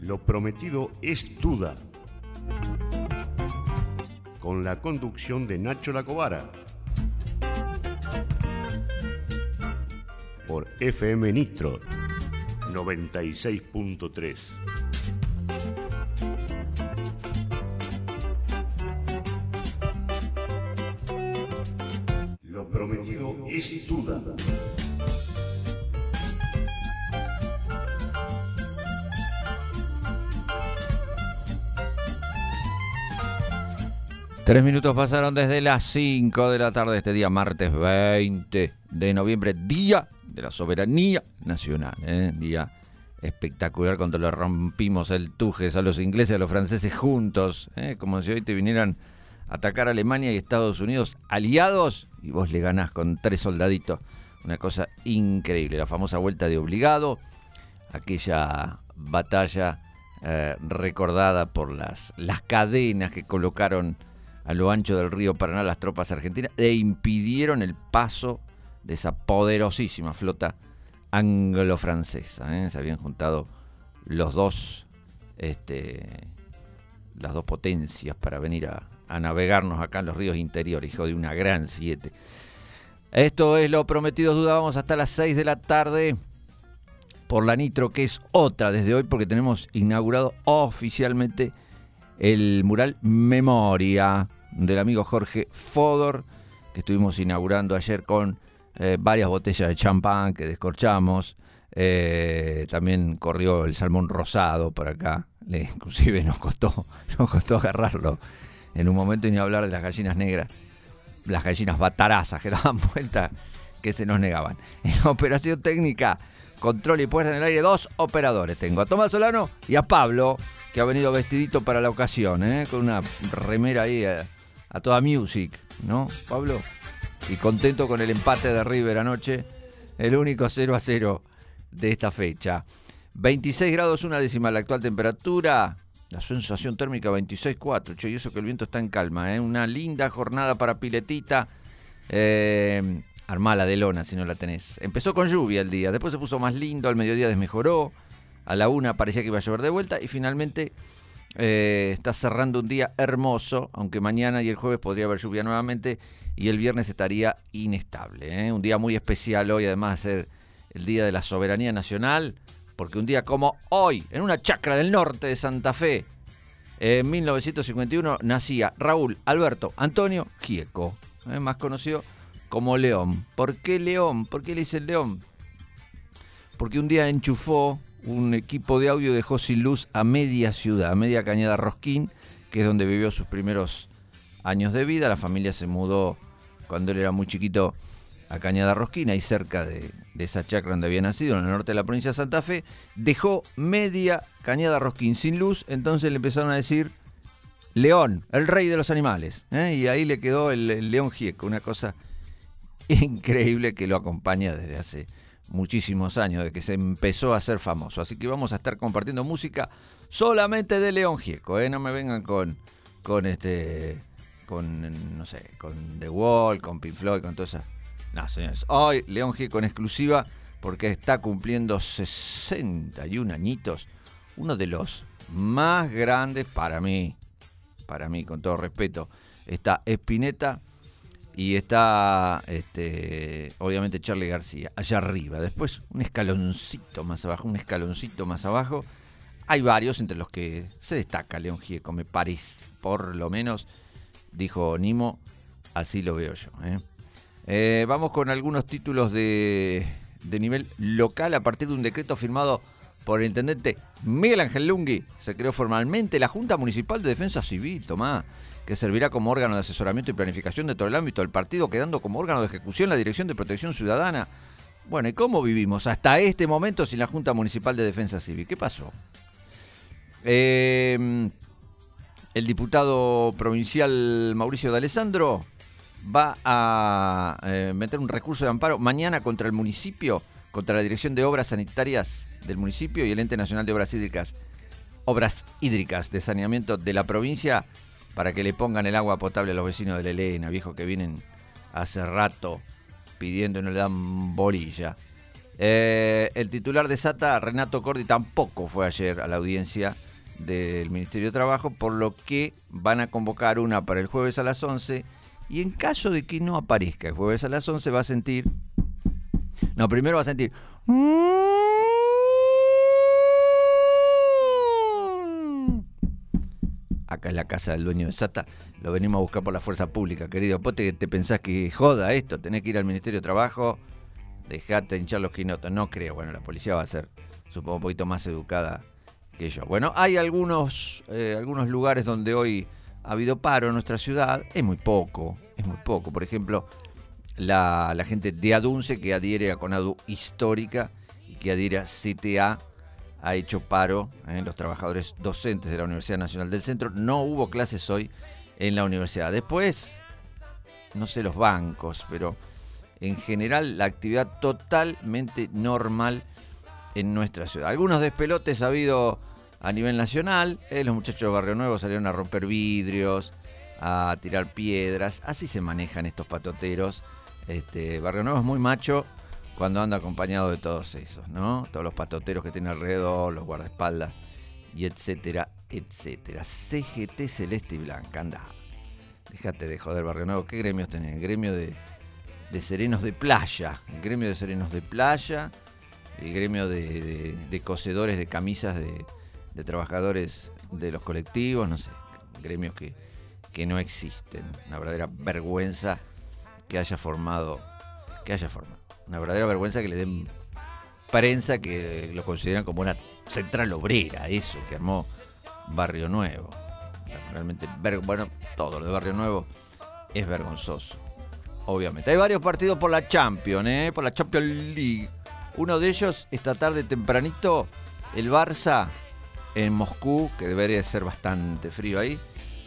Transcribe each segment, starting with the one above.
Lo prometido es duda. Con la conducción de Nacho Lacobara. Por FM Nitro 96.3. Lo prometido es duda. Tres minutos pasaron desde las 5 de la tarde este día, martes 20 de noviembre, Día de la Soberanía Nacional. Día espectacular cuando le rompimos el tujes a los ingleses y a los franceses juntos. Como si hoy te vinieran a atacar a Alemania y Estados Unidos aliados y vos le ganás con 3 soldaditos. Una cosa increíble, la famosa vuelta de obligado, aquella batalla recordada por las cadenas que colocaron a lo ancho del río Paraná las tropas argentinas e impidieron el paso de esa poderosísima flota anglo-francesa. Se habían juntado las dos potencias para venir a navegarnos acá en los ríos interiores, hijo de una gran 7. Esto es Lo Prometido es Duda. Vamos hasta las 6 de la tarde por la Nitro, que es otra desde hoy porque tenemos inaugurado oficialmente el mural Memoria del amigo Jorge Fodor, que estuvimos inaugurando ayer con varias botellas de champán que descorchamos. También corrió el salmón rosado por acá. Inclusive nos costó agarrarlo en un momento, y ni hablar de las gallinas negras, las gallinas batarazas que daban vuelta, que se nos negaban. En la operación técnica, control y puesta en el aire, 2 operadores tengo, a Tomás Solano y a Pablo, que ha venido vestidito para la ocasión, con una remera ahí a toda music, ¿no, Pablo? Y contento con el empate de River anoche, el único 0-0 de esta fecha. 26 grados, una décima la actual temperatura, la sensación térmica 26,4, che, y eso que el viento está en calma, una linda jornada para piletita, armala de lona si no la tenés. Empezó con lluvia el día, después se puso más lindo, al mediodía desmejoró, a la 1 parecía que iba a llover de vuelta y finalmente está cerrando un día hermoso, aunque mañana y el jueves podría haber lluvia nuevamente y el viernes estaría inestable. Un día muy especial hoy, además de ser el Día de la Soberanía Nacional, porque un día como hoy, en una chacra del norte de Santa Fe, en 1951, nacía Raúl Alberto Antonio Gieco, más conocido como León. ¿Por qué León? ¿Por qué le dicen León? Porque un día enchufó un equipo de audio, dejó sin luz a media ciudad, a media Cañada Rosquín, que es donde vivió sus primeros años de vida. La familia se mudó cuando él era muy chiquito a Cañada Rosquín, ahí cerca de esa chacra donde había nacido, en el norte de la provincia de Santa Fe. Dejó media Cañada Rosquín sin luz, entonces le empezaron a decir León, el rey de los animales, y ahí le quedó el León Gieco, una cosa increíble que lo acompaña desde hace muchísimos años, de que se empezó a hacer famoso. Así que vamos a estar compartiendo música solamente de León Gieco, no me vengan con The Wall, con Pink Floyd, con todas esas. No, señores, hoy León Gieco en exclusiva, porque está cumpliendo 61 añitos, uno de los más grandes para mí, con todo respeto. Está Spinetta y está obviamente Charly García allá arriba. Después un escaloncito más abajo hay varios entre los que se destaca León Gieco, me parece, por lo menos dijo Nimo, así lo veo yo. Vamos con algunos títulos de nivel local. A partir de un decreto firmado por el intendente Miguel Ángel Lungui, se creó formalmente la Junta Municipal de Defensa Civil, que servirá como órgano de asesoramiento y planificación de todo el ámbito del partido, quedando como órgano de ejecución la Dirección de Protección Ciudadana. Bueno, ¿y cómo vivimos hasta este momento sin la Junta Municipal de Defensa Civil? ¿Qué pasó? El diputado provincial Mauricio D'Alessandro va a meter un recurso de amparo mañana contra el municipio, contra la Dirección de Obras Sanitarias del municipio y el Ente Nacional de Obras Hídricas de Saneamiento de la provincia, para que le pongan el agua potable a los vecinos de la Elena, viejo, que vienen hace rato pidiendo y no le dan bolilla. El titular de SATA, Renato Cordi, tampoco fue ayer a la audiencia del Ministerio de Trabajo, por lo que van a convocar una para el jueves a las 11, y en caso de que no aparezca el jueves a las 11 va a sentir... No, primero va a sentir... Acá es la casa del dueño de SATA, lo venimos a buscar por la fuerza pública, querido. ¿Vos te pensás que joda esto? Tenés que ir al Ministerio de Trabajo, dejate hinchar los quinotos. No creo, bueno, la policía va a ser, supongo, un poquito más educada que yo. Bueno, hay algunos lugares donde hoy ha habido paro en nuestra ciudad, es muy poco. Por ejemplo, la gente de ADUNCE, que adhiere a CONADU Histórica y que adhiere a CTA, ha hecho paro, los trabajadores docentes de la Universidad Nacional del Centro. No hubo clases hoy en la universidad. Después, no sé los bancos, pero en general la actividad totalmente normal en nuestra ciudad. Algunos despelotes ha habido a nivel nacional. Los muchachos de Barrio Nuevo salieron a romper vidrios, a tirar piedras. Así se manejan estos patoteros. Barrio Nuevo es muy macho cuando anda acompañado de todos esos, ¿no? Todos los patoteros que tiene alrededor, los guardaespaldas, y etcétera, etcétera. CGT Celeste y Blanca, anda. Déjate de joder, Barrio Nuevo. ¿Qué gremios tenés? El gremio de serenos de playa. El gremio de serenos de playa. El gremio de cosedores de camisas de trabajadores de los colectivos, no sé. Gremios que no existen. Una verdadera vergüenza que haya formado. Una verdadera vergüenza que le den prensa, que lo consideran como una central obrera, eso que armó Barrio Nuevo. Realmente, bueno, todo lo de Barrio Nuevo es vergonzoso, obviamente. Hay varios partidos por la Champions, por la Champions League. Uno de ellos, esta tarde tempranito, el Barça en Moscú, que debería ser bastante frío ahí,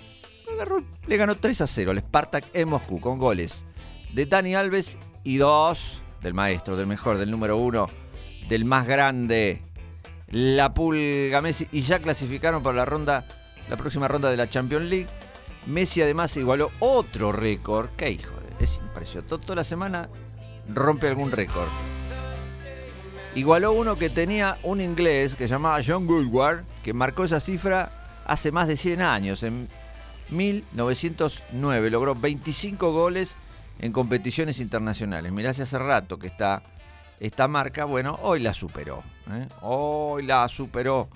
le ganó 3-0 al Spartak en Moscú, con goles de Dani Alves y 2 del maestro, del mejor, del número 1, del más grande, la Pulga Messi, y ya clasificaron para la próxima ronda de la Champions League. Messi además igualó otro récord. Qué hijo de... Es impresionante. Toda la semana rompe algún récord. Igualó uno que tenía un inglés que se llamaba John Woodward, que marcó esa cifra hace más de 100 años. En 1909 logró 25 goles en competiciones internacionales. Mirá, si hace rato que está esta marca, bueno, hoy la superó. Hoy la superó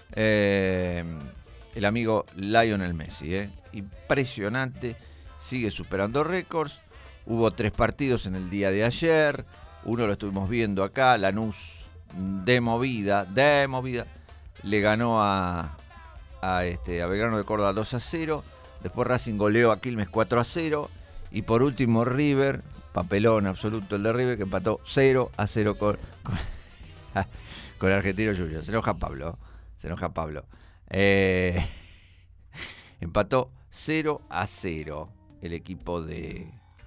el amigo Lionel Messi. Impresionante, sigue superando récords. Hubo 3 partidos en el día de ayer. Uno lo estuvimos viendo acá, Lanús de movida, le ganó a Belgrano de Córdoba 2-0. Después Racing goleó a Quilmes 4-0. Y por último River, papelón absoluto el de River, que empató 0-0 con Argentino Juniors. Se enoja Pablo. Empató 0-0 el equipo de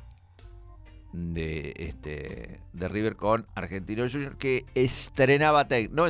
River con Argentino Juniors, que estrenaba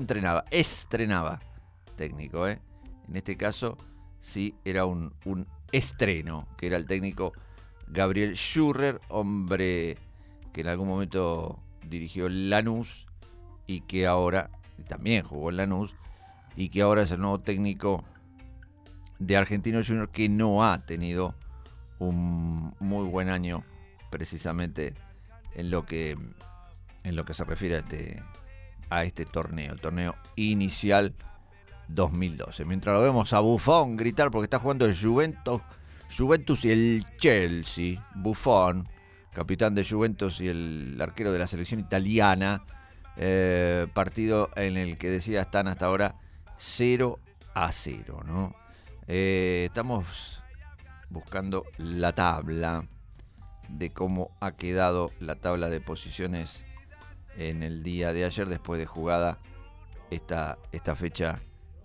técnico. En este caso sí era un estreno, que era el técnico Gabriel Schurrer, hombre que en algún momento dirigió Lanús y que ahora también jugó en Lanús, y que ahora es el nuevo técnico de Argentinos Juniors, que no ha tenido un muy buen año precisamente en lo que se refiere a este torneo, el torneo inicial 2012. Mientras lo vemos a Buffon gritar porque está jugando el Juventus y el Chelsea. Buffon, capitán de Juventus y el arquero de la selección italiana. Partido en el que decía están hasta ahora 0-0, ¿no? Estamos buscando la tabla de cómo ha quedado la tabla de posiciones en el día de ayer, después de jugada esta fecha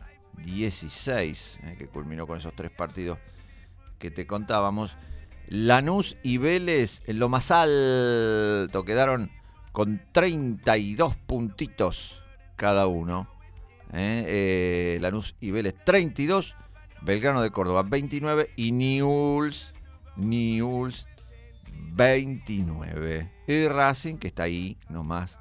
16, que culminó con esos 3 partidos que te contábamos. Lanús y Vélez en lo más alto quedaron con 32 puntitos cada uno. Lanús y Vélez 32, Belgrano de Córdoba 29 y Newell's 29. Y Racing, que está ahí nomás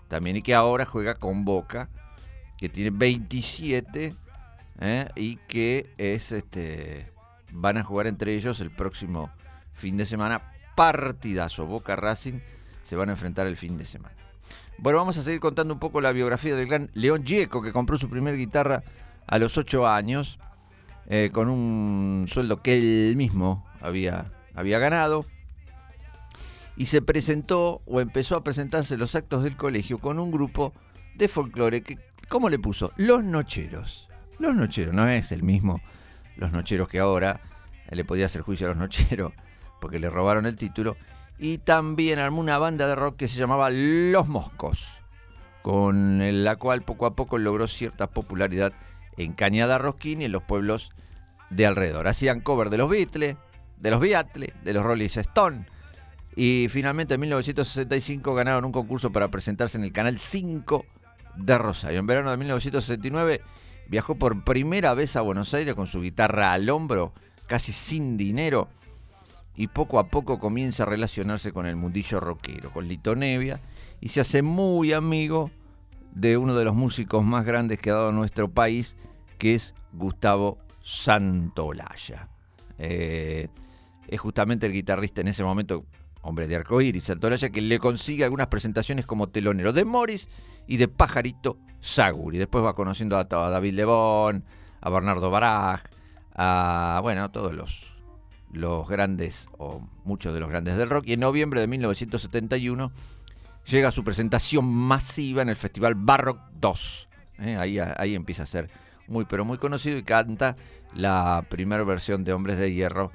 también, y que ahora juega con Boca, que tiene 27, y que van a jugar entre ellos el próximo fin de semana. Partidazo, Boca Racing se van a enfrentar el fin de semana. Bueno, vamos a seguir contando un poco la biografía del gran León Gieco, que compró su primer guitarra a los 8 años, con un sueldo que él mismo había ganado, y se presentó, o empezó a presentarse en los actos del colegio con un grupo de folclore que, ¿cómo le puso? Los Nocheros. Los Nocheros, no es el mismo Los Nocheros que ahora, le podía hacer juicio a Los Nocheros porque le robaron el título. Y también armó una banda de rock que se llamaba Los Moscos, con la cual poco a poco logró cierta popularidad en Cañada Rosquín y en los pueblos de alrededor. Hacían cover de los Beatles, de los Rolling Stones, y finalmente en 1965 ganaron un concurso para presentarse en el Canal 5 de Rosario. En verano de 1969 viajó por primera vez a Buenos Aires con su guitarra al hombro, casi sin dinero, y poco a poco comienza a relacionarse con el mundillo rockero, con Lito Nebbia, y se hace muy amigo de uno de los músicos más grandes que ha dado nuestro país, que es Gustavo Santaolalla. Es justamente el guitarrista en ese momento, hombre de Arcoíris, Santaolalla, que le consigue algunas presentaciones como telonero de Morris y de Pajarito Saguri. Después va conociendo a David Lebón, a Bernardo Baraj, a todos los grandes, o muchos de los grandes del rock, y en noviembre de 1971 llega a su presentación masiva en el Festival Barrock 2. Ahí empieza a ser muy, pero muy conocido, y canta la primera versión de Hombres de Hierro,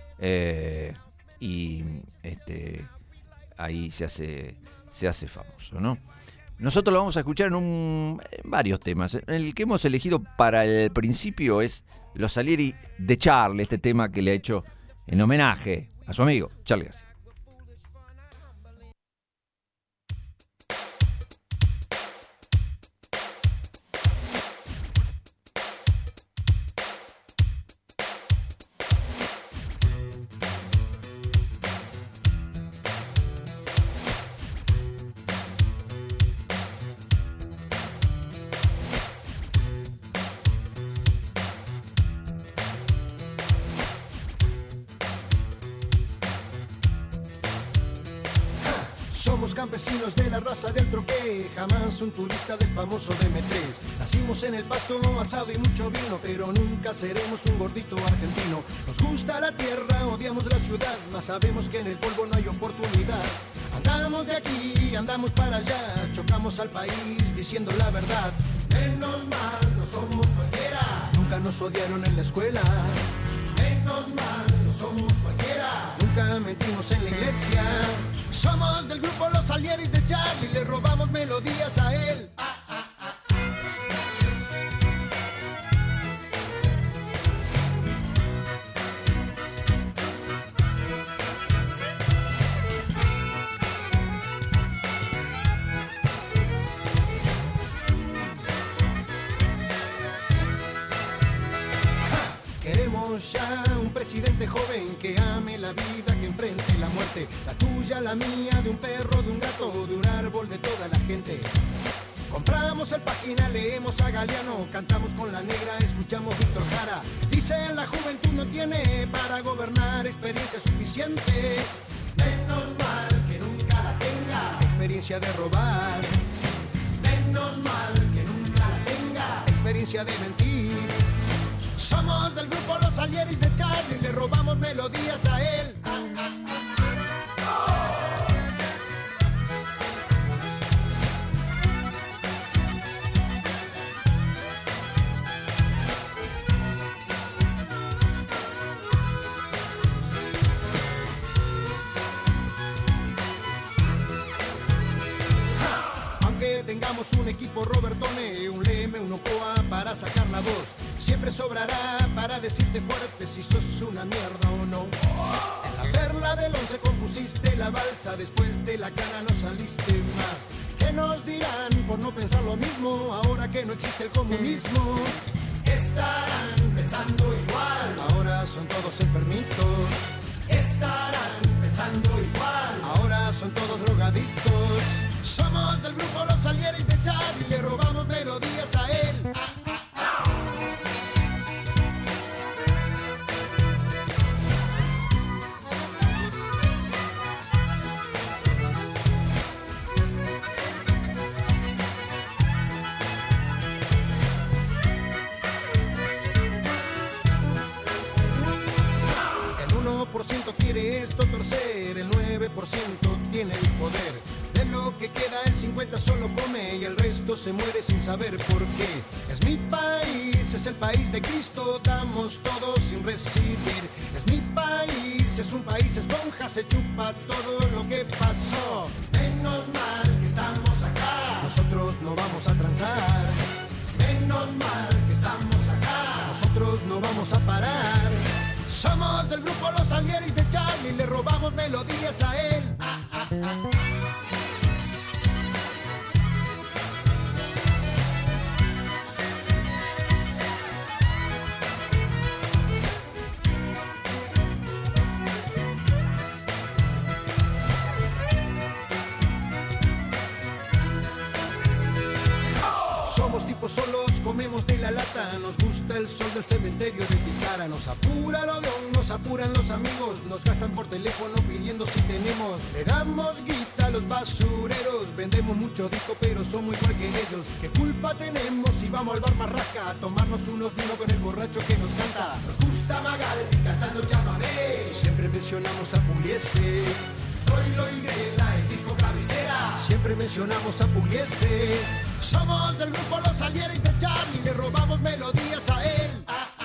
y ahí se hace famoso, ¿no? Nosotros lo vamos a escuchar en varios temas. El que hemos elegido para el principio es Los Salieri de Charlie, este tema que le ha hecho en homenaje a su amigo Charlie García. Somos campesinos de la raza del troqué, jamás un turista del famoso DM3. Nacimos en el pasto, asado y mucho vino, pero nunca seremos un gordito argentino. Nos gusta la tierra, odiamos la ciudad, mas sabemos que en el polvo no hay oportunidad. Andamos de aquí, andamos para allá, chocamos al país diciendo la verdad. Menos mal, no somos cualquiera, nunca nos odiaron en la escuela. Menos mal, no somos cualquiera, nunca mentimos en la iglesia. Somos del grupo Los Salieris de Charlie, le robamos melodías a él. Queremos ya un presidente joven que ame la vida, que enfrente la muerte, la tuya, la mía, de un perro, de un gato, de un árbol, de toda la gente. Compramos el Página, leemos a Galeano, cantamos con la Negra, escuchamos Víctor Jara. Dicen la juventud no tiene para gobernar experiencia suficiente. Menos mal que nunca la tenga, experiencia de robar. Menos mal que nunca la tenga, experiencia de mentir. Somos del grupo Los Salieris de Charlie, le robamos melodías a él. Aunque tengamos un equipo Robertone, un Leme, un Ocoa para sacar la voz, siempre sobrará para decirte fuerte si sos una mierda o no. En la perla del 11 compusiste la balsa, después de la cana no saliste más. ¿Qué nos dirán por no pensar lo mismo ahora que no existe el comunismo? Estarán pensando igual, ahora son todos enfermitos. Estarán pensando igual, ahora son todos drogadictos. Somos del grupo Los Salieris esto torcer, el 9% tiene el poder. De lo que queda el 50 solo come y el resto se muere sin saber por qué. Es mi país, es el país de Cristo, damos todo sin recibir. Es mi país, es un país esponja, se chupa todo lo que pasó. Menos mal que estamos acá, nosotros no vamos a transar. Menos mal que estamos acá, nosotros no vamos a parar. Somos del grupo Los Salieris de Charlie, le robamos melodías a él. Somos tipos solos, comemos de la lata. Nos gusta el sol del cementerio de Ticara. Nos apura el odión, nos apuran los amigos. Nos gastan por teléfono pidiendo si tenemos. Le damos guita a los basureros. Vendemos mucho disco pero somos igual que ellos. ¿Qué culpa tenemos si vamos al bar Marraca a tomarnos unos vinos con el borracho que nos canta? Nos gusta Magaldi cantando Llámame. Siempre mencionamos a Pugliese. Troilo y Grela es disco cabecera. Siempre mencionamos a Pugliese. Somos del grupo Los Salieris de Charlie, le robamos melodías a él.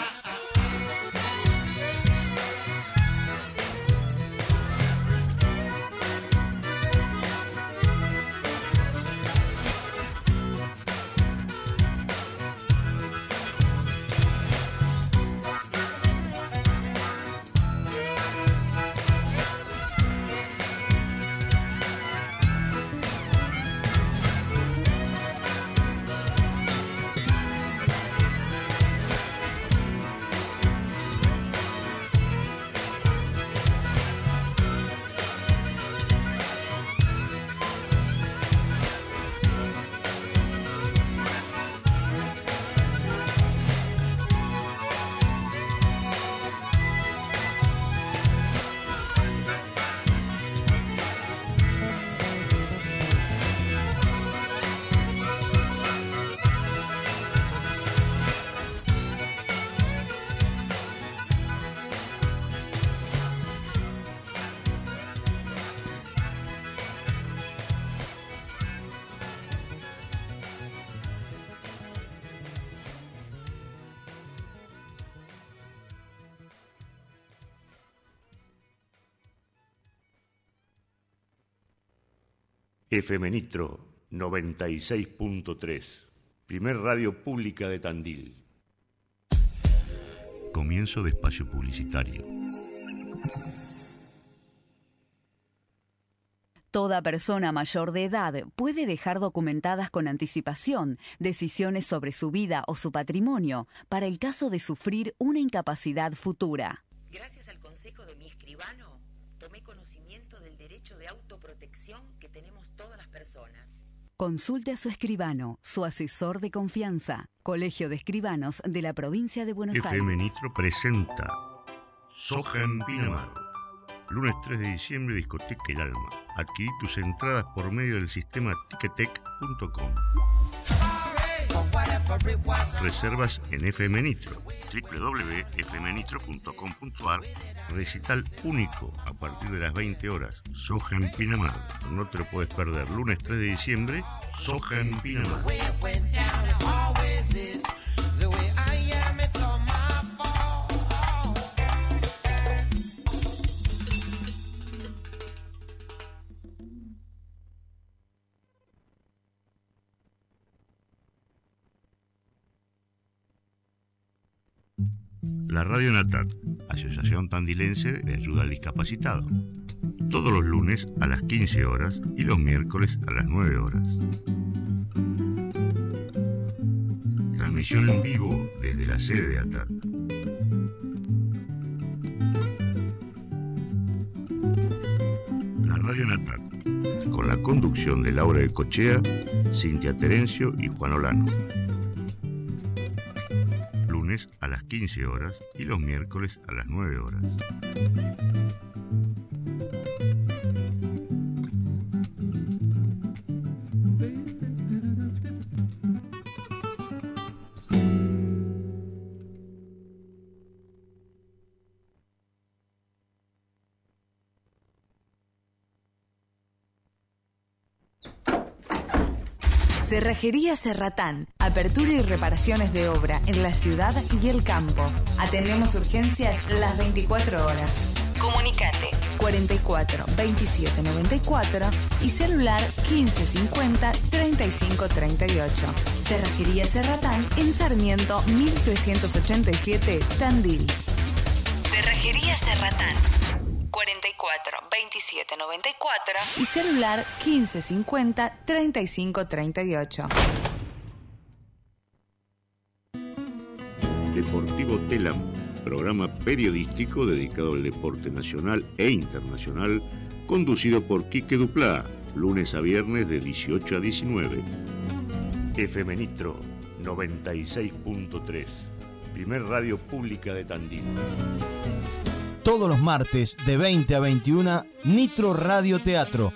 FM Nitro 96.3, primer radio pública de Tandil. Comienzo de espacio publicitario. Toda persona mayor de edad puede dejar documentadas con anticipación decisiones sobre su vida o su patrimonio para el caso de sufrir una incapacidad futura. Gracias al consejo de mi escribano, tomé conocimiento del derecho de autoprotección que tenemos todas las personas. Consulte a su escribano, su asesor de confianza. Colegio de Escribanos de la Provincia de Buenos Aires. FM Nitro presenta Soja en Pinamar. Lunes 3 de diciembre, Discoteca El Alma. Adquirí tus entradas por medio del sistema Ticketek.com. Reservas en FM Nitro, www.fmnitro.com.ar. Recital único a partir de las 20 horas. Soja en Pinamar. No te lo puedes perder. Lunes 3 de diciembre, Soja en Pinamar. La Radio Natat, Asociación Tandilense de Ayuda al Discapacitado. Todos los lunes a las 15 horas y los miércoles a las 9 horas. Transmisión en vivo desde la sede de ATAT. La Radio Natat, con la conducción de Laura de Cochea, Cintia Terencio y Juan Olano. Lunes a las 15 horas y los miércoles a las 9 horas. Cerrajería Serratán. Apertura y reparaciones de obra en la ciudad y el campo. Atendemos urgencias las 24 horas. Comunicate 44 27 94 y celular 15 50 35 38. Cerrajería Serratán en Sarmiento 1387 Tandil. Cerrajería Serratán 44 27 94 y celular 15 50 35 38. Deportivo Telam, programa periodístico dedicado al deporte nacional e internacional, conducido por Quique Duplá, lunes a viernes de 18 a 19. FM Nitro 96.3, primer radio pública de Tandil. Todos los martes de 20 a 21, Nitro Radio Teatro.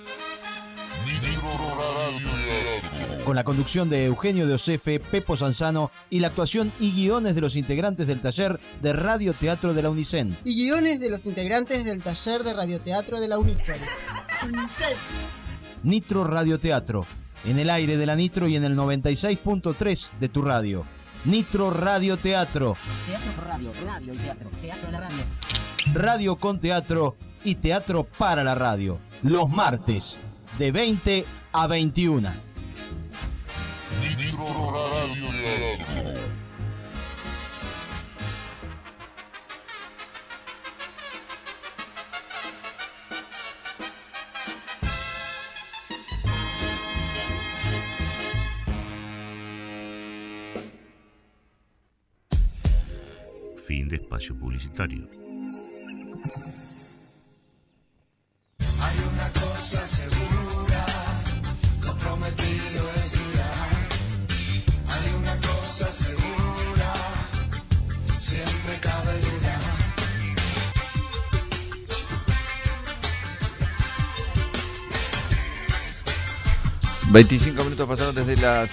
Con la conducción de Eugenio de Osefe, Pepo Sanzano y la actuación y guiones de los integrantes del taller de radioteatro de la UNICEN. Y guiones de los integrantes del taller de radioteatro de la UNICEN. Nitro Radio Teatro, en el aire de la Nitro y en el 96.3 de tu radio. Nitro Radio Teatro. Teatro por radio, radio y teatro, teatro en la radio. Radio con teatro y teatro para la radio. Los martes, de 20 a 21. Fin de espacio publicitario. Hay una cosa segura, lo prometido es real. Hay una cosa segura, siempre cabe duda. 25 minutos pasaron desde las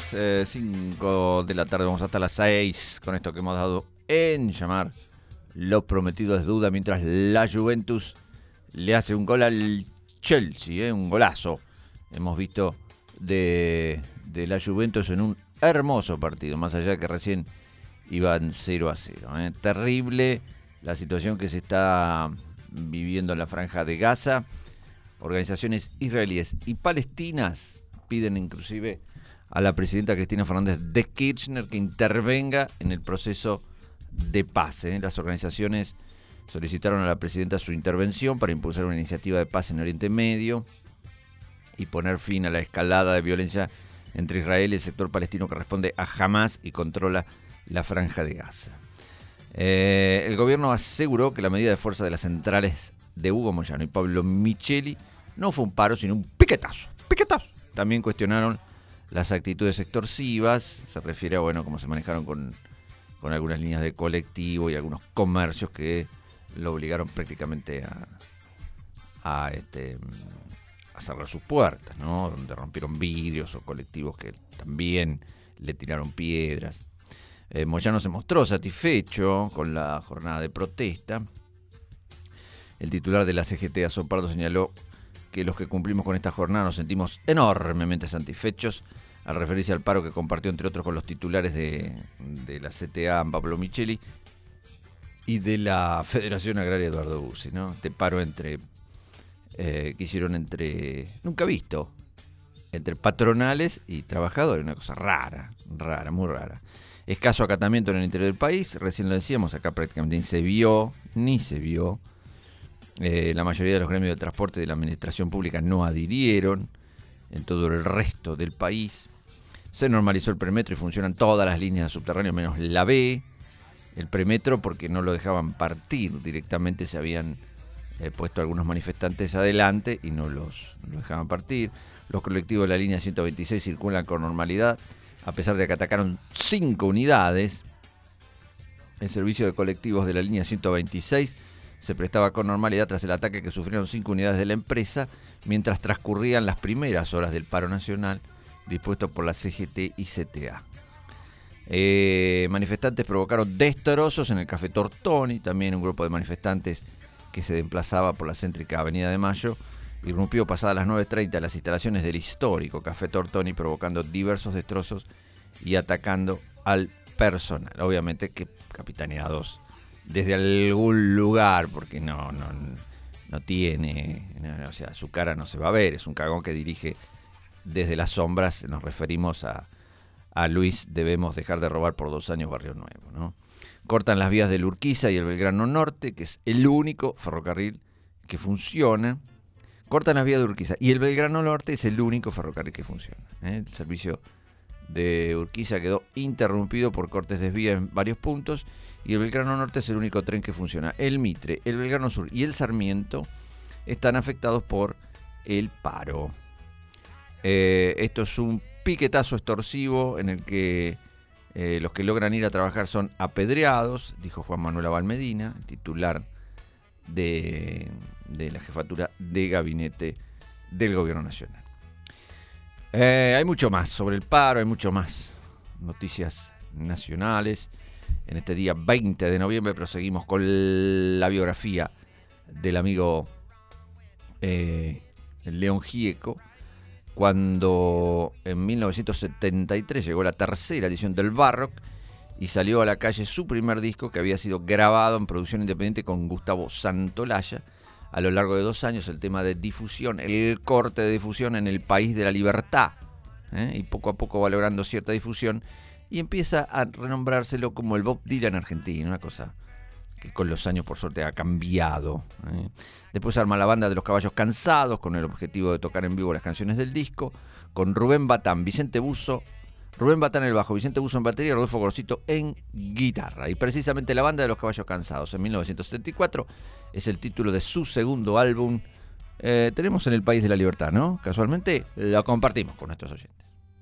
5 de la tarde, vamos hasta las 6 con esto que hemos dado en llamar Lo prometido es deuda, mientras la Juventus le hace un gol al Chelsea, un golazo. Hemos visto de la Juventus en un hermoso partido, más allá de que recién iban 0-0. Terrible la situación que se está viviendo en la Franja de Gaza. Organizaciones israelíes y palestinas piden inclusive a la presidenta Cristina Fernández de Kirchner que intervenga en el proceso de paz. Las organizaciones solicitaron a la presidenta su intervención para impulsar una iniciativa de paz en Oriente Medio y poner fin a la escalada de violencia entre Israel y el sector palestino que responde a Hamás y controla la Franja de Gaza. El gobierno aseguró que la medida de fuerza de las centrales de Hugo Moyano y Pablo Micheli no fue un paro, sino un piquetazo. ¡Piquetazo! También cuestionaron las actitudes extorsivas, se refiere a cómo se manejaron con algunas líneas de colectivo y algunos comercios que lo obligaron prácticamente a cerrar sus puertas, ¿no? Donde rompieron vidrios o colectivos que también le tiraron piedras. Moyano se mostró satisfecho con la jornada de protesta. El titular de la CGT, Azón Pardo, señaló que los que cumplimos con esta jornada nos sentimos enormemente satisfechos al referirse al paro que compartió entre otros con los titulares de la CTA, Pablo Micheli, y de la Federación Agraria Eduardo Bussi, ¿no? Este paro que hicieron nunca visto, entre patronales y trabajadores, una cosa rara, muy rara. Escaso acatamiento en el interior del país, recién lo decíamos, acá prácticamente ni se vio. La mayoría de los gremios de transporte de la administración pública no adhirieron. En todo el resto del país se normalizó el premetro y funcionan todas las líneas de subterráneo menos la B. El premetro porque no lo dejaban partir, directamente se habían puesto algunos manifestantes adelante y no los dejaban partir. Los colectivos de la línea 126 circulan con normalidad, a pesar de que atacaron 5 unidades. El servicio de colectivos de la línea 126 se prestaba con normalidad tras el ataque que sufrieron 5 unidades de la empresa, mientras transcurrían las primeras horas del paro nacional dispuesto por la CGT y CTA. Manifestantes provocaron destrozos en el Café Tortoni, también un grupo de manifestantes que se desplazaba por la céntrica Avenida de Mayo, irrumpió pasadas las 9:30 las instalaciones del histórico Café Tortoni, provocando diversos destrozos y atacando al personal. Obviamente que capitaneados desde algún lugar, porque no tiene, o sea, su cara no se va a ver, es un cagón que dirige desde las sombras. Nos referimos a Luis Debemos Dejar de Robar por 2 años Barrio Nuevo, ¿no? Cortan las vías del Urquiza y el Belgrano Norte, que es el único ferrocarril que funciona. Cortan las vías de Urquiza y el Belgrano Norte es el único ferrocarril que funciona, ¿eh? El servicio de Urquiza quedó interrumpido por cortes de vía en varios puntos y el Belgrano Norte es el único tren que funciona. El Mitre, el Belgrano Sur y el Sarmiento están afectados por el paro. Esto es un piquetazo extorsivo en el que los que logran ir a trabajar son apedreados, dijo Juan Manuel Abal Medina, titular de la jefatura de gabinete del Gobierno Nacional. Hay mucho más sobre el paro, hay mucho más noticias nacionales. En este día 20 de noviembre proseguimos con la biografía del amigo León Gieco, cuando en 1973 llegó la tercera edición del Barrock y salió a la calle su primer disco, que había sido grabado en producción independiente con Gustavo Santolaya. A lo largo de 2 años el tema de difusión, el corte de difusión en el país de la libertad, y poco a poco va logrando cierta difusión y empieza a renombrárselo como el Bob Dylan argentino, una cosa que con los años por suerte ha cambiado. Después arma la banda de Los Caballos Cansados con el objetivo de tocar en vivo las canciones del disco, con Rubén Batán en el bajo, Vicente Buzo en batería y Rodolfo Gorcito en guitarra. Y precisamente la banda de Los Caballos Cansados en 1974 es el título de su segundo álbum. Tenemos en el País de la Libertad, ¿no? Casualmente lo compartimos con nuestros oyentes.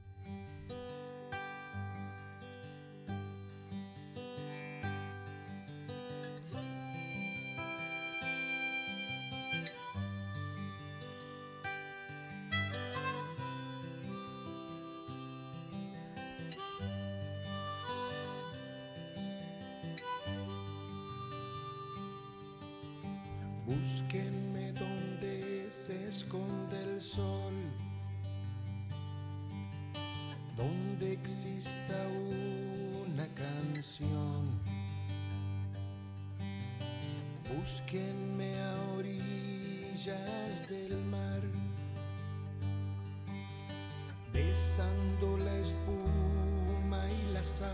Búsquenme donde se esconde el sol, donde exista una canción. Búsquenme a orillas del mar, besando la espuma y la sal.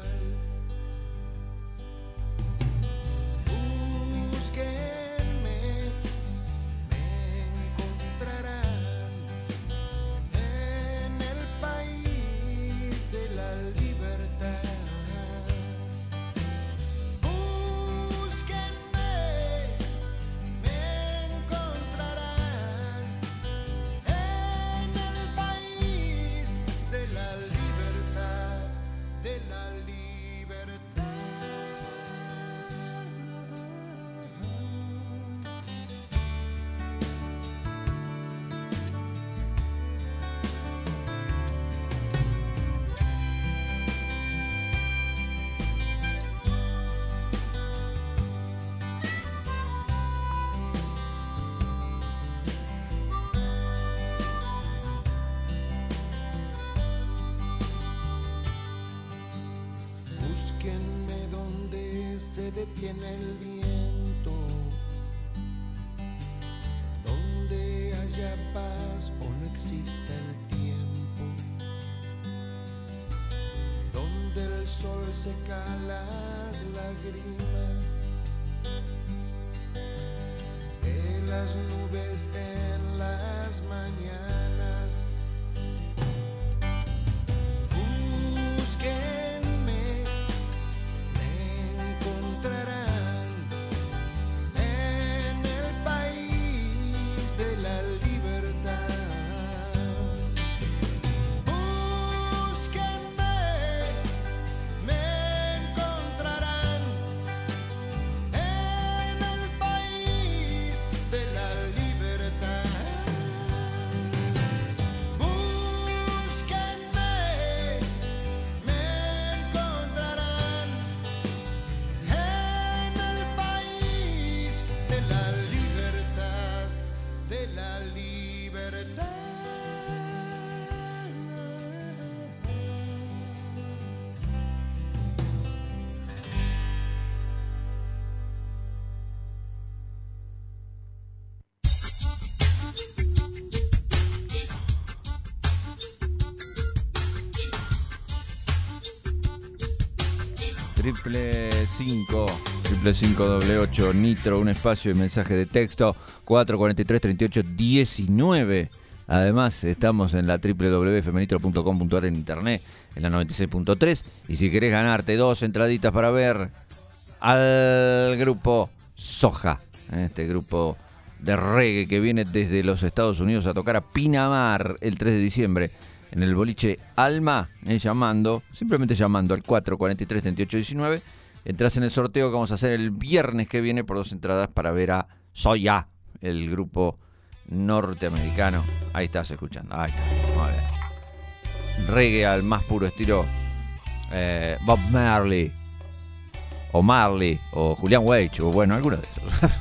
Búsquenme donde se detiene el viento, donde haya paz o no exista el tiempo, donde el sol seca las lágrimas de las nubes en las mañanas. Búsquenme, 555-888 Nitro, un espacio de mensaje de texto 443-38-19. Además, estamos en la www.femenitro.com.ar en internet, en la 96.3. Y si querés ganarte 2 entraditas para ver al grupo Soja, este grupo de reggae que viene desde los Estados Unidos a tocar a Pinamar el 3 de diciembre en el boliche Alma, simplemente llamando al 443-38-19. Entras en el sorteo que vamos a hacer el viernes que viene por 2 entradas para ver a Soya, el grupo norteamericano. Ahí estás escuchando, ahí está, muy bien. Reggae al más puro estilo Bob Marley o Julian Weich, o bueno, alguno de esos.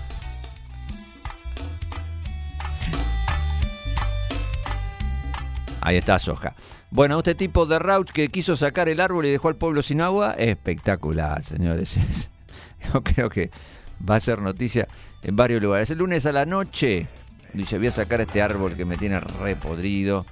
Ahí está Soja. Bueno, este tipo de Rauch que quiso sacar el árbol y dejó al pueblo sin agua, espectacular, señores. Yo creo que va a ser noticia en varios lugares. El lunes a la noche dice, voy a sacar este árbol que me tiene repodrido.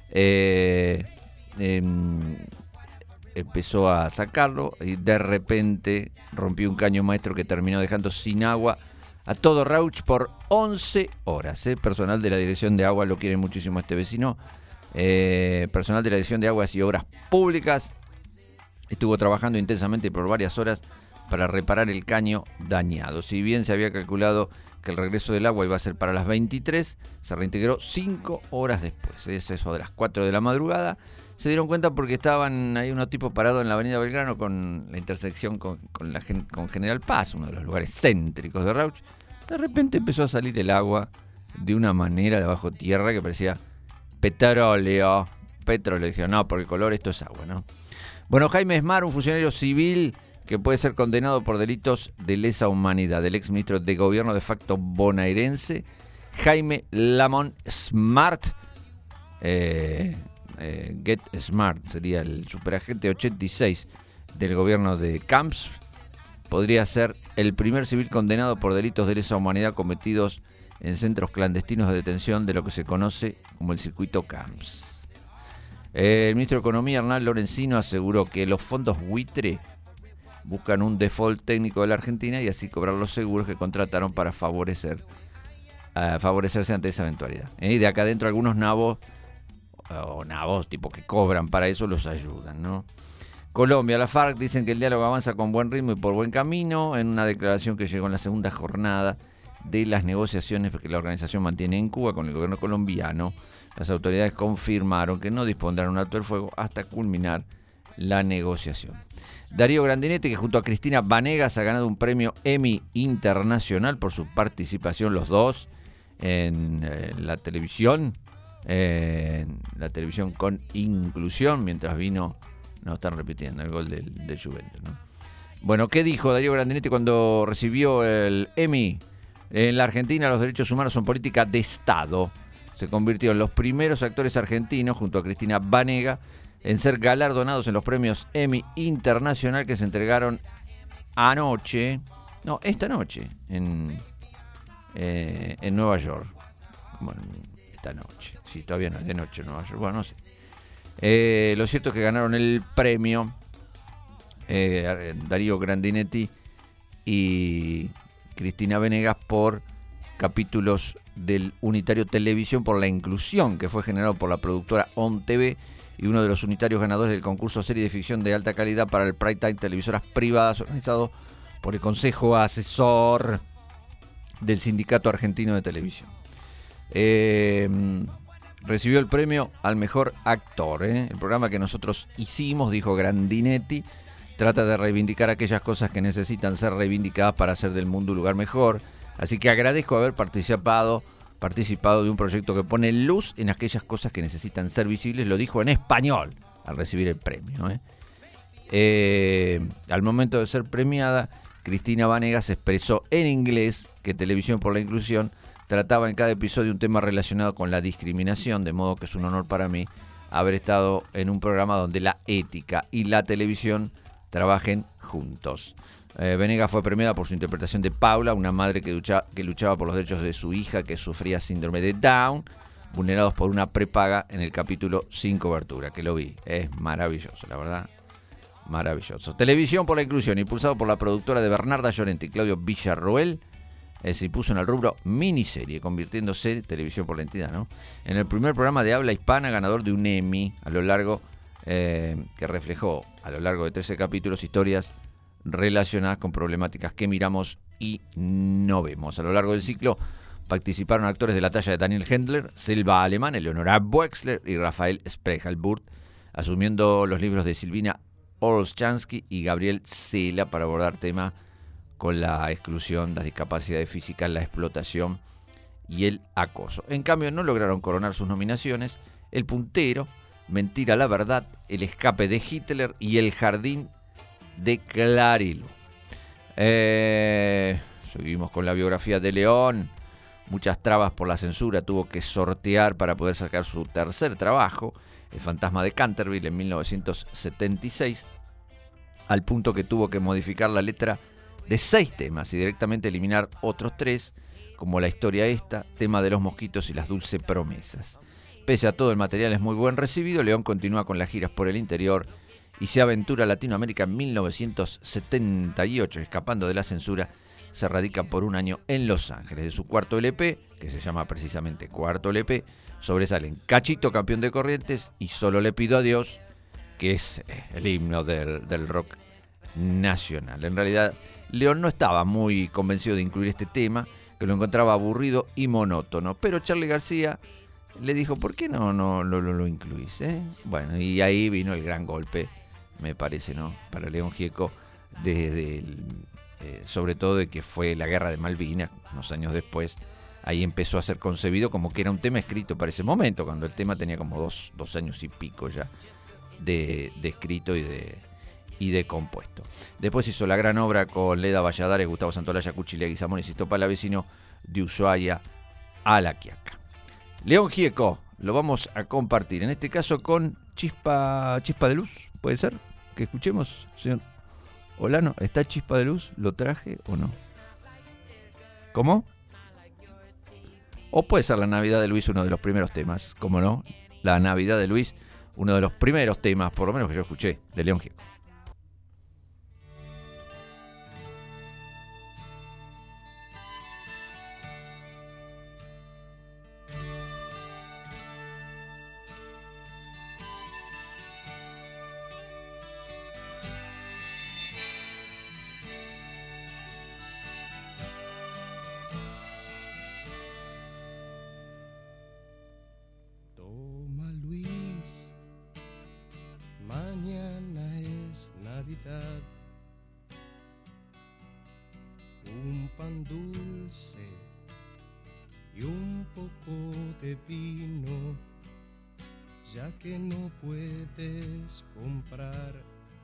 Empezó a sacarlo y de repente rompió un caño maestro que terminó dejando sin agua a todo Rauch por 11 horas. Personal de la Dirección de Agua, lo quiere muchísimo este vecino. Personal de la Dirección de Aguas y Obras Públicas estuvo trabajando intensamente por varias horas para reparar el caño dañado. Si bien se había calculado que el regreso del agua iba a ser para las 23, se reintegró 5 horas después. Es eso de las 4 de la madrugada. Se dieron cuenta porque estaban ahí unos tipos parados en la avenida Belgrano con la intersección con General Paz, uno de los lugares céntricos de Rauch. De repente empezó a salir el agua de una manera de bajo tierra que parecía petróleo. Dijeron, no, porque el color esto es agua, ¿no? Bueno, Jaime Esmar, un funcionario civil que puede ser condenado por delitos de lesa humanidad, del exministro de gobierno de facto bonaerense, Jaime Lamont Smart, Get Smart, sería el superagente 86 del gobierno de Camps, podría ser el primer civil condenado por delitos de lesa humanidad cometidos en centros clandestinos de detención de lo que se conoce como el circuito Camps. El ministro de Economía, Hernán Lorenzino, aseguró que los fondos buitre buscan un default técnico de la Argentina y así cobrar los seguros que contrataron para favorecerse ante esa eventualidad. Y de acá adentro algunos nabos tipo que cobran para eso los ayudan, ¿no? Colombia, la FARC dicen que el diálogo avanza con buen ritmo y por buen camino en una declaración que llegó en la segunda jornada de las negociaciones que la organización mantiene en Cuba con el gobierno colombiano. Las autoridades confirmaron que no dispondrán un alto el fuego hasta culminar la negociación. Darío Grandinetti, que junto a Cristina Vanegas ha ganado un premio Emmy Internacional por su participación, los dos, en la televisión con inclusión, mientras vino, no están repitiendo, el gol del Juventus, ¿no? Bueno, ¿qué dijo Darío Grandinetti cuando recibió el Emmy? En la Argentina los derechos humanos son política de Estado. Se convirtió en los primeros actores argentinos, junto a Cristina Vanegas, en ser galardonados en los premios Emmy Internacional que se entregaron esta noche, en Nueva York. Bueno, esta noche. Sí, todavía no es de noche en Nueva York. Bueno, no sé. Lo cierto es que ganaron el premio Darío Grandinetti y Cristina Vanegas por capítulos del unitario Televisión por la Inclusión, que fue generado por la productora ON TV y uno de los unitarios ganadores del concurso serie de ficción de alta calidad para el Prime Time Televisoras Privadas, organizado por el Consejo Asesor del Sindicato Argentino de Televisión. Recibió el premio al mejor actor. El programa que nosotros hicimos, dijo Grandinetti, trata de reivindicar aquellas cosas que necesitan ser reivindicadas para hacer del mundo un lugar mejor. Así que agradezco haber participado de un proyecto que pone luz en aquellas cosas que necesitan ser visibles. Lo dijo en español al recibir el premio. Al momento de ser premiada, Cristina Vanegas expresó en inglés que Televisión por la Inclusión trataba en cada episodio un tema relacionado con la discriminación, de modo que es un honor para mí haber estado en un programa donde la ética y la televisión trabajen juntos. Vanegas fue premiada por su interpretación de Paula, una madre que luchaba por los derechos de su hija que sufría síndrome de Down, vulnerados por una prepaga en el capítulo Sin Cobertura, que lo vi. Es maravilloso, la verdad. Maravilloso. Televisión por la Inclusión, impulsado por la productora de Bernarda Llorente y Claudio Villarroel, se impuso en el rubro miniserie, convirtiéndose, Televisión por la Entidad, ¿no?, en el primer programa de habla hispana ganador de un Emmy a lo largo, que reflejó a lo largo de 13 capítulos historias relacionadas con problemáticas que miramos y no vemos. A lo largo del ciclo participaron actores de la talla de Daniel Hendler, Selva Alemán, Eleonora Wexler y Rafael Spregelburg, asumiendo los libros de Silvina Olschansky y Gabriel Cela para abordar temas con la exclusión, las discapacidades físicas, la explotación y el acoso. En cambio, no lograron coronar sus nominaciones El Puntero, Mentira la Verdad, El Escape de Hitler y El Jardín de Clarilu. Seguimos con la biografía de León. Muchas trabas por la censura tuvo que sortear para poder sacar su tercer trabajo, El Fantasma de Canterville, en 1976, al punto que tuvo que modificar la letra de 6 temas y directamente eliminar otros 3, como La Historia Esta, Tema de los Mosquitos y Las Dulces Promesas. Pese a todo, el material es muy buen recibido. León continúa con las giras por el interior y se aventura a Latinoamérica en 1978, escapando de la censura. Se radica por un año en Los Ángeles. De su cuarto LP, que se llama precisamente Cuarto LP, sobresalen Cachito, Campeón de Corrientes y Solo le pido a Dios, que es el himno del rock nacional. En realidad, León no estaba muy convencido de incluir este tema, que lo encontraba aburrido y monótono, pero Charly García le dijo, ¿por qué no lo incluís? Bueno, y ahí vino el gran golpe, me parece, ¿no?, para León Gieco, sobre todo de que fue la Guerra de Malvinas, unos años después. Ahí empezó a ser concebido como que era un tema escrito para ese momento, cuando el tema tenía como dos años y pico ya de escrito y de compuesto. Después hizo la gran obra con Leda Valladares, Gustavo Santolaya, Cuchi Leguizamón y Sisto Palavecino, de Ushuaia a La Quiaca. León Gieco lo vamos a compartir, en este caso con Chispa de Luz, ¿puede ser? Que escuchemos, señor Olano. ¿Está Chispa de Luz? ¿Lo traje o no? ¿Cómo? O puede ser La Navidad de Luis, uno de los primeros temas, ¿cómo no? La Navidad de Luis, uno de los primeros temas, por lo menos que yo escuché, de León Gieco. Un pan dulce y un poco de vino, ya que no puedes comprar.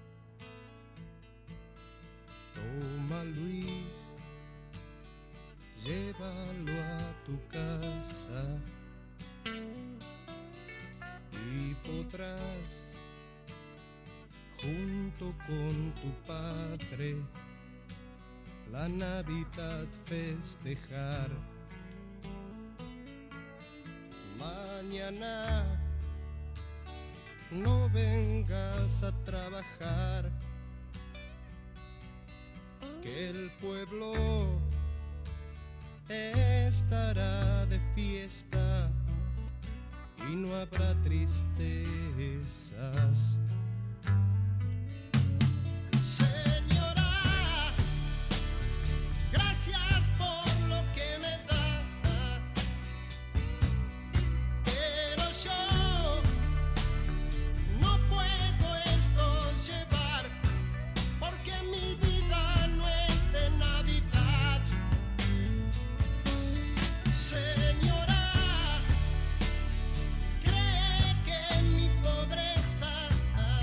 Toma, Luis, llévalo a tu casa y podrás, junto con tu padre, la Navidad festejar. Mañana no vengas a trabajar, que el pueblo estará de fiesta y no habrá tristezas. Señora, gracias por lo que me da, pero yo no puedo esto llevar, porque mi vida no es de Navidad. Señora, cree que mi pobreza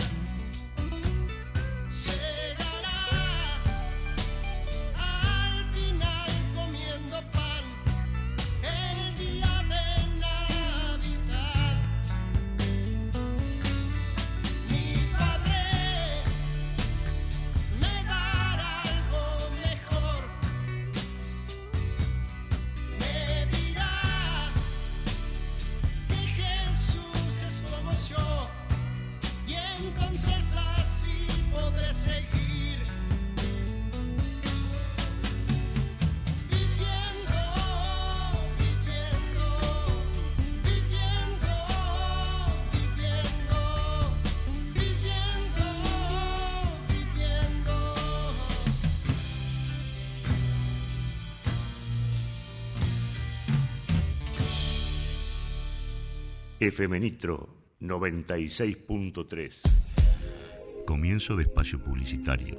FM Nitro 96.3. Comienzo de espacio publicitario.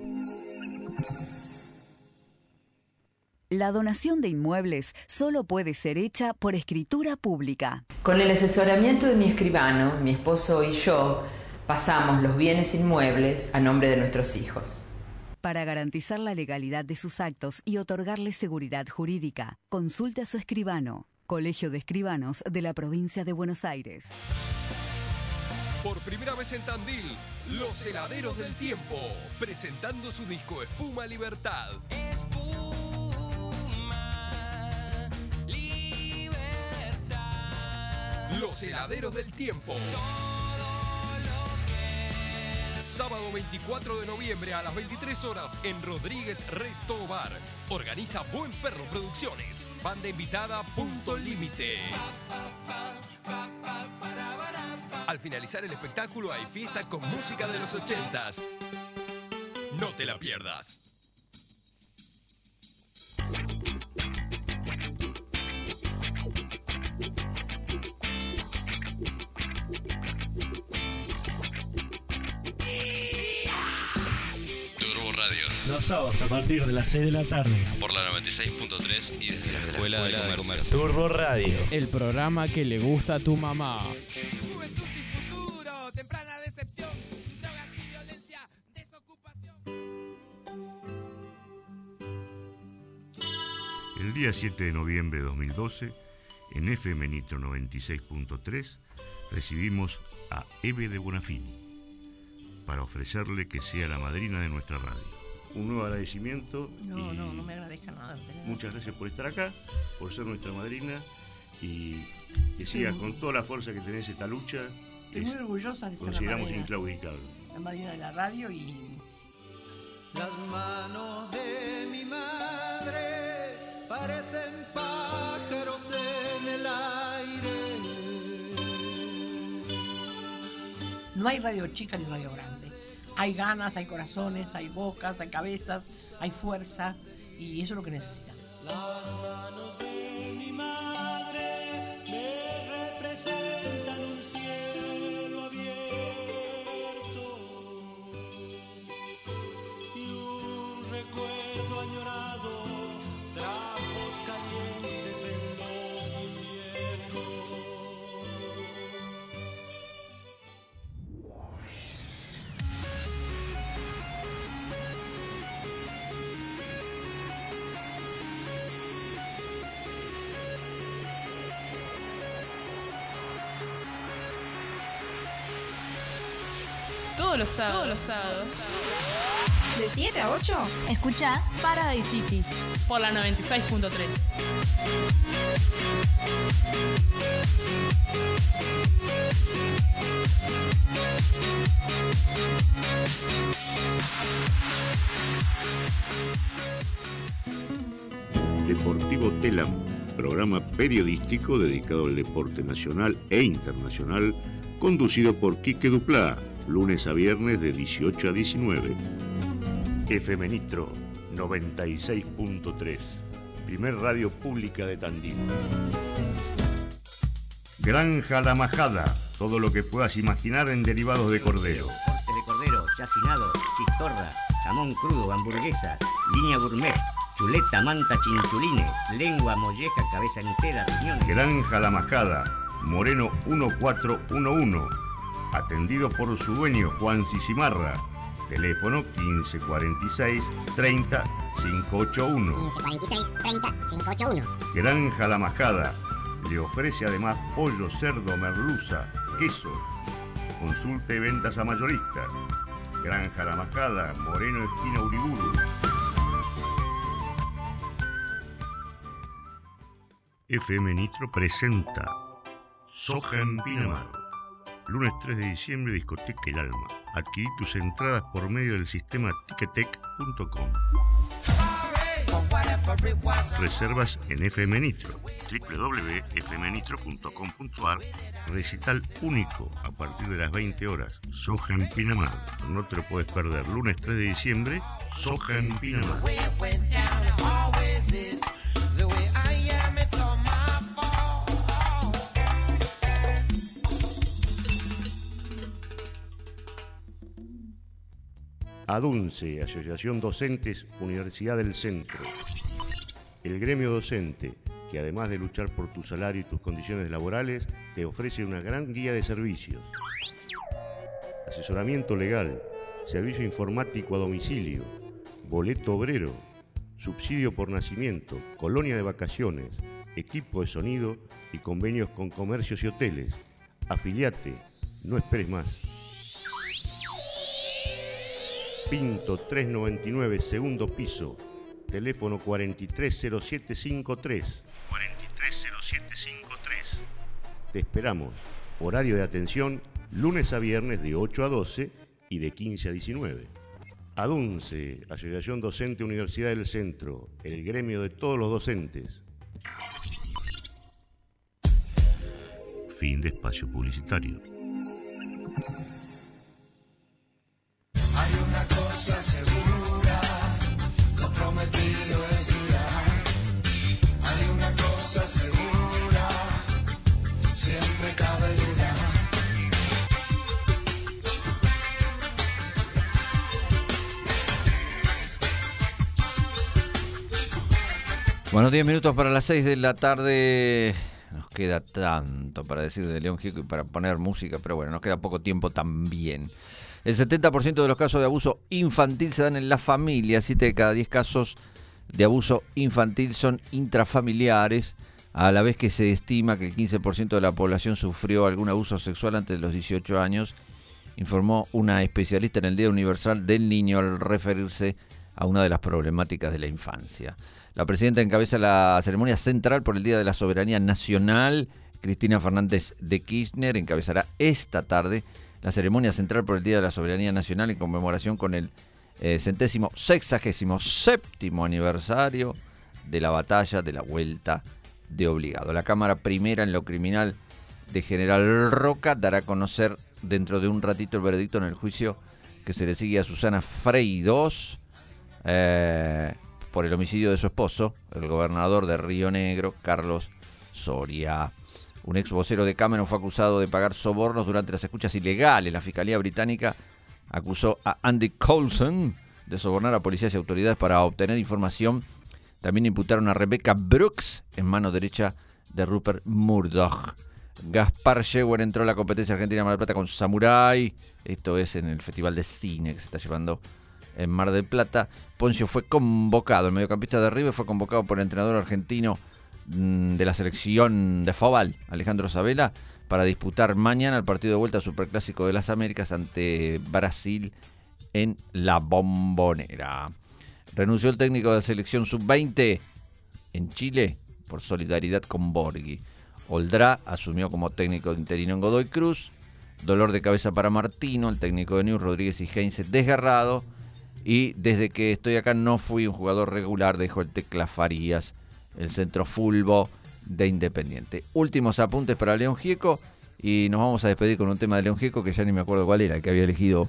La donación de inmuebles solo puede ser hecha por escritura pública. Con el asesoramiento de mi escribano, mi esposo y yo, pasamos los bienes inmuebles a nombre de nuestros hijos. Para garantizar la legalidad de sus actos y otorgarles seguridad jurídica, consulte a su escribano. Colegio de Escribanos de la Provincia de Buenos Aires. Por primera vez en Tandil, Los Heladeros del Tiempo, presentando su disco Espuma Libertad. Espuma Libertad. Los Heladeros del Tiempo. Sábado 24 de noviembre a las 23 horas en Rodríguez Resto Bar. Organiza Buen Perro Producciones. Banda invitada Punto Límite. Al finalizar el espectáculo hay fiesta con música de los 80s. No te la pierdas. Los sábados a partir de las 6 de la tarde. Por la 96.3 y desde la Escuela de Comercio. Turbo Radio. El programa que le gusta a tu mamá. Juventud sin futuro, temprana decepción, drogas y violencia, desocupación. El día 7 de noviembre de 2012, en FM Nitro 96.3, recibimos a Eve de Bonafini para ofrecerle que sea la madrina de nuestra radio. Un nuevo agradecimiento. No me agradezca nada. Muchas gracias por estar acá, por ser nuestra madrina y que sigas con toda la fuerza que tenés esta lucha. Estoy muy orgullosa de ser consideramos inclaudicable. La madrina de la radio y... Las manos de mi madre parecen pájaros en el aire. No hay radio chica ni radio grande. Hay ganas, hay corazones, hay bocas, hay cabezas, hay fuerza y eso es lo que necesitan. Las manos de mi madre me representan un cielo abierto y un recuerdo añorado, trapos calientes en los inviernos. Todos los sábados. De 7 a 8, escucha Paradise City por la 96.3. Deportivo Telam, programa periodístico dedicado al deporte nacional e internacional, conducido por Quique Duplá, lunes a viernes de 18 a 19. FM Nitro 96.3, primer radio pública de Tandil. Granja La Majada, todo lo que puedas imaginar en derivados de cordero. Cortes de cordero, chacinado, chistorra, jamón crudo, hamburguesa, línea gourmet, chuleta, manta, chinchulines, lengua, molleja, cabeza entera, riñones. Granja La Majada, Moreno 1411. Atendido por su dueño Juan Sisimarra. Teléfono 1546 30 581. 1546 30 581. Granja La Majada. Le ofrece además pollo, cerdo, merluza, queso. Consulte ventas a mayoristas. Granja La Majada, Moreno esquina Uriburu. FM Nitro presenta Soja en Pinamar. Lunes 3 de diciembre, discoteca El Alma. Adquirí tus entradas por medio del sistema ticketek.com. Reservas en FM Nitro, www.fmnitro.com.ar. Recital único a partir de las 20 horas. Soja en Pinamar. No te lo puedes perder. Lunes 3 de diciembre, Soja en Pinamar. ADUNCE, Asociación Docentes, Universidad del Centro. El gremio docente, que además de luchar por tu salario y tus condiciones laborales, te ofrece una gran guía de servicios. Asesoramiento legal, servicio informático a domicilio, boleto obrero, subsidio por nacimiento, colonia de vacaciones, equipo de sonido y convenios con comercios y hoteles. Afiliate, no esperes más. Pinto 399, segundo piso, teléfono 430753. 430753. Te esperamos. Horario de atención, lunes a viernes de 8 a 12 y de 15 a 19. ADUNCE, Asociación Docente Universidad del Centro, el gremio de todos los docentes. Fin de espacio publicitario. Hay una cosa segura, lo prometido es durar. Hay una cosa segura, siempre cabe dudar. Bueno, 10 minutos para las 6 de la tarde. Nos queda tanto para decir de León Gieco y para poner música, pero bueno, nos queda poco tiempo también. El 70% de los casos de abuso infantil se dan en la familia. 7 de cada 10 casos de abuso infantil son intrafamiliares, a la vez que se estima que el 15% de la población sufrió algún abuso sexual antes de los 18 años, informó una especialista en el Día Universal del Niño al referirse a una de las problemáticas de la infancia. La presidenta encabeza la ceremonia central por el Día de la Soberanía Nacional. Cristina Fernández de Kirchner encabezará esta tarde la ceremonia central por el Día de la Soberanía Nacional en conmemoración con el 67º aniversario de la batalla de la Vuelta de Obligado. La Cámara Primera en lo criminal de General Roca dará a conocer dentro de un ratito el veredicto en el juicio que se le sigue a Susana Freixas por el homicidio de su esposo, el gobernador de Río Negro, Carlos Soria. Un ex vocero de Cameron fue acusado de pagar sobornos durante las escuchas ilegales. La Fiscalía Británica acusó a Andy Coulson de sobornar a policías y autoridades para obtener información. También imputaron a Rebecca Brooks, en mano derecha de Rupert Murdoch. Gaspar Scheuer entró a la competencia argentina de Mar del Plata con Samurai. Esto es en el Festival de Cine que se está llevando en Mar del Plata. Poncio fue convocado, el mediocampista de River fue convocado por el entrenador argentino de la selección de fútbol, Alejandro Sabella, para disputar mañana el partido de vuelta al Superclásico de las Américas ante Brasil en La Bombonera. Renunció el técnico de la selección sub-20 en Chile por solidaridad con Borghi. Oldrá asumió como técnico interino en Godoy Cruz. Dolor de cabeza para Martino, el técnico de News, Rodríguez y Heinze desgarrado. Y desde que estoy acá no fui un jugador regular, dijo el Tecla Farías, el centro fulbo de Independiente. Últimos apuntes para León Gieco y nos vamos a despedir con un tema de León Gieco que ya ni me acuerdo cuál era, el que había elegido.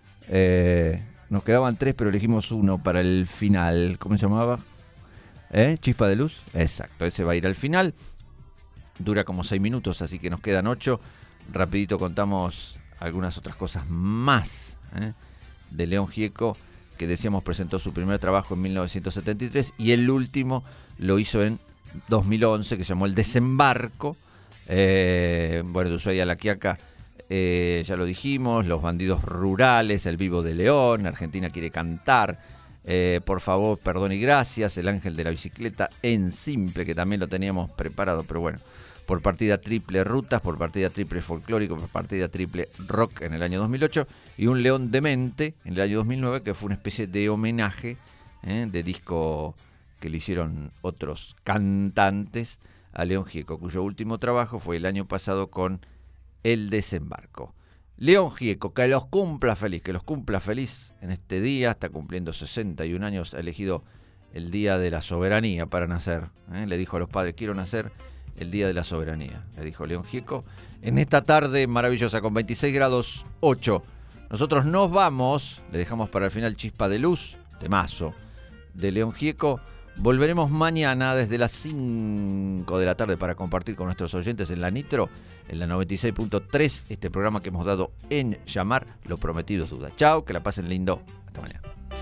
Nos quedaban 3, pero elegimos uno para el final. ¿Cómo se llamaba? ¿Chispa de Luz? Exacto, ese va a ir al final. Dura como 6 minutos, así que nos quedan 8. Rapidito contamos algunas otras cosas más de León Gieco, que decíamos presentó su primer trabajo en 1973 y el último lo hizo en 2011, que se llamó El Desembarco. Bueno, de Ushuaia a La Quiaca, ya lo dijimos, Los Bandidos Rurales, El Vivo de León, Argentina Quiere Cantar, Por Favor, Perdón y Gracias, El Ángel de la Bicicleta, En Simple, que también lo teníamos preparado, pero bueno, por partida triple Rutas, por partida triple Folclórico, por partida triple Rock en el año 2008, y Un León Demente en el año 2009, que fue una especie de homenaje de disco que le hicieron otros cantantes a León Gieco, cuyo último trabajo fue el año pasado con El Desembarco. León Gieco, que los cumpla feliz en este día, está cumpliendo 61 años, ha elegido el Día de la Soberanía para nacer. Le dijo a los padres, quiero nacer el Día de la Soberanía, le dijo León Gieco. En esta tarde maravillosa, con 26 grados 8. Nosotros nos vamos, le dejamos para el final Chispa de Luz, temazo de León Gieco. Volveremos mañana desde las 5 de la tarde para compartir con nuestros oyentes en la Nitro, en la 96.3, este programa que hemos dado en llamar Lo Prometido es Deuda. Chao, que la pasen lindo. Hasta mañana.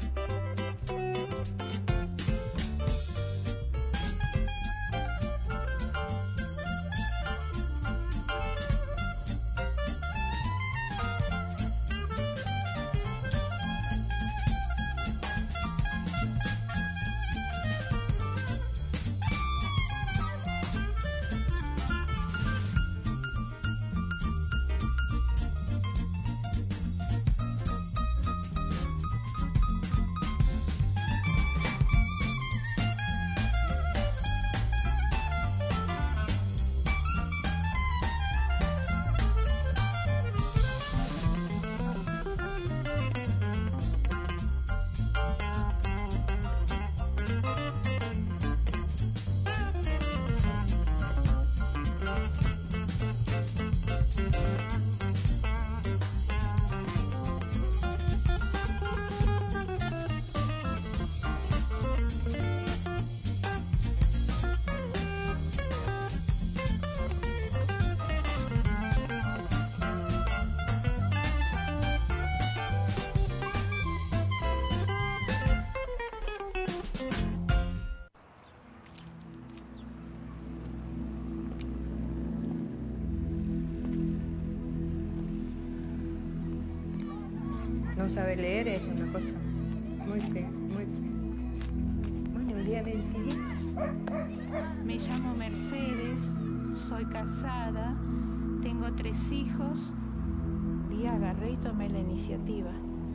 No saber leer es una cosa muy fea, muy fea. Bueno, un día me decidí. Me llamo Mercedes, soy casada, tengo 3 hijos y agarré y tomé la iniciativa.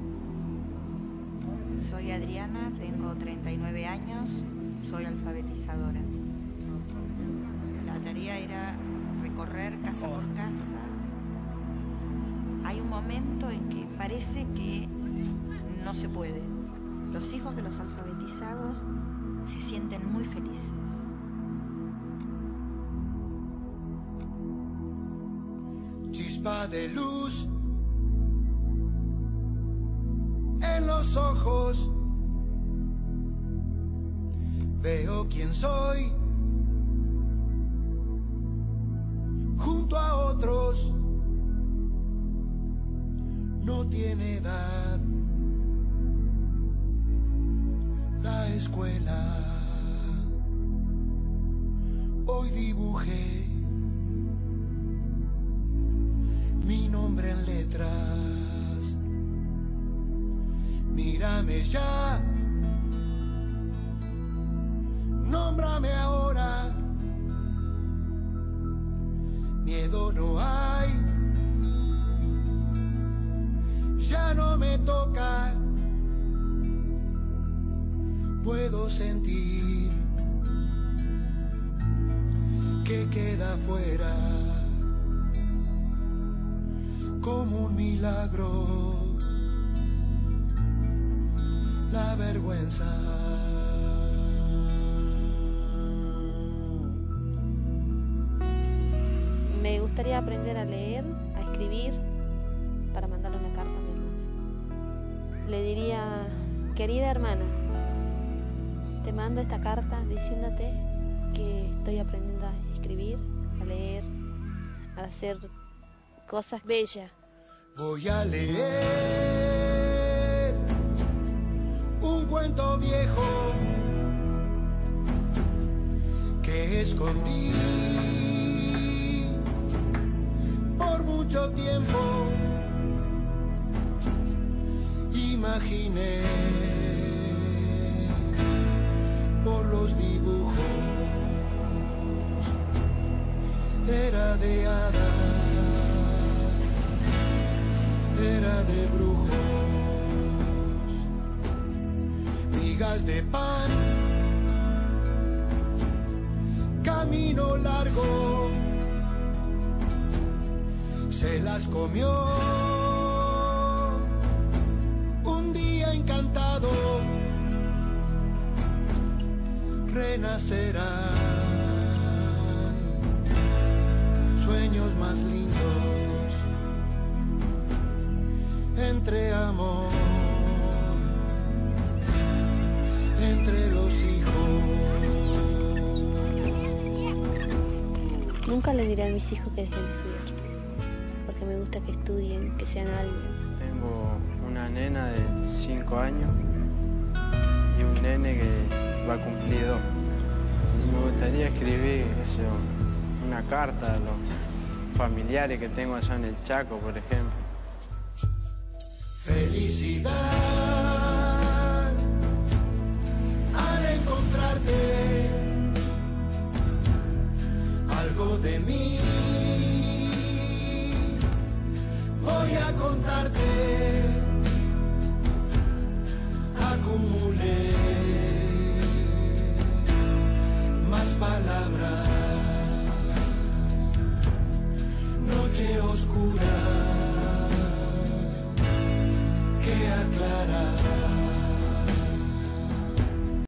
Soy Adriana, tengo 39 años, soy alfabetizadora. La tarea era recorrer casa por casa. Hay un momento en que parece que no se puede. Los hijos de los alfabetizados se sienten muy felices. Chispa de luz en los ojos. Veo quién soy junto a otros. No tiene edad la escuela. Hoy dibujé mi nombre en letras. Mírame ya, nómbrame ahora. Miedo no hay, ya no me toca. Puedo sentir que queda fuera como un milagro la vergüenza. Me gustaría aprender a leer, a escribir, para mandarle una carta a mi hermana. Le diría, querida hermana, te mando esta carta diciéndote que estoy aprendiendo a escribir, a leer, a hacer cosas bellas. Voy a leer un cuento viejo que escondí por mucho tiempo. Imaginé por los dibujos, era de hadas, era de brujos, migas de pan, camino largo, se las comió un día encantado. Renacerán sueños más lindos entre amor, entre los hijos. Nunca le diré a mis hijos que dejen de estudiar, porque me gusta que estudien, que sean alguien. Tengo una nena de 5 años y un nene que va a cumplir 2. Me gustaría escribir una carta a los familiares que tengo allá en el Chaco, por ejemplo. Felicidad al encontrarte, algo de mí voy a contarte. Acumulé más palabras, noche oscura que aclara.